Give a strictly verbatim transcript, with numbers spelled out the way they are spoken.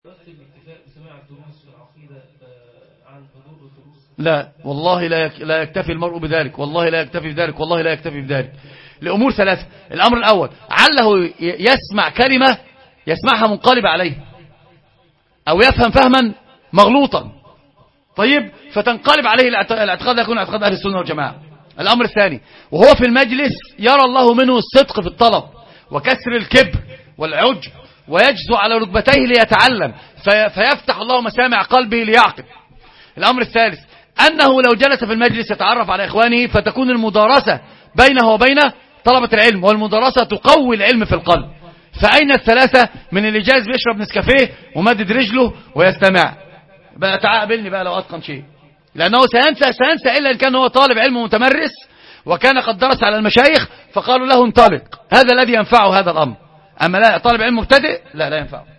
لا والله لا لا يكتفي المرء بذلك، والله لا يكتفي بذلك، والله لا يكتفي بذلك، لأمور ثلاثة. الأمر الأول عله يسمع كلمة يسمعها منقلب عليه، أو يفهم فهما مغلوطا، طيب فتنقلب عليه الاعتقاد، يكون اعتقاد أهل السنة والجماعة. الأمر الثاني وهو في المجلس يرى الله منه الصدق في الطلب وكسر الكبر والعجب، ويجزو على ركبتيه ليتعلم، في فيفتح الله مسامع قلبه ليعقل. الأمر الثالث أنه لو جلس في المجلس يتعرف على إخوانه، فتكون المدارسة بينه وبين طلبة العلم، والمدارسة تقوي العلم في القلب. فأين الثلاثة من اللي جالس بيشرب نسكافيه ومدد رجله ويستمع؟ بقى تعقبلني بقى لو أتقن شيء، لأنه سينسى سينسى إلا إن كان هو طالب علم متمرس وكان قد درس على المشايخ فقالوا له انطلق، هذا الذي ينفعه هذا الأمر. أما لا طالب علم مبتدئ لا لا ينفعه.